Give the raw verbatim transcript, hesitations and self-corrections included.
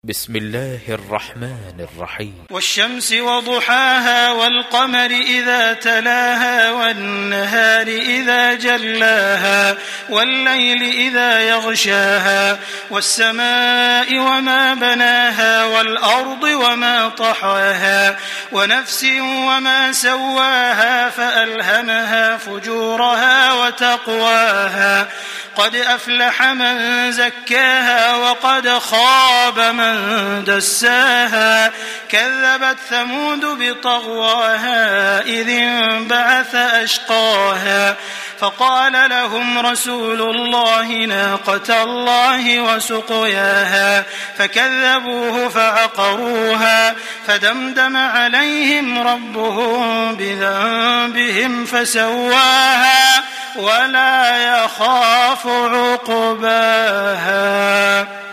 بسم الله الرحمن الرحيم. والشمس وضحاها والقمر إذا تلاها والنهار إذا جلاها والليل إذا يغشاها والسماء وما بناها والأرض وما طحاها ونفس وما سواها فألهمها فجورها وتقواها قد أفلح من زكاها وقد خاب من دساها كذبت ثمود بطغواها إذ انبعث أشقاها فقال لهم رسول الله ناقة الله وسقياها فكذبوه فعقروها فدمدم عليهم ربهم بذنبهم فسواها ولا يخاف عقباها.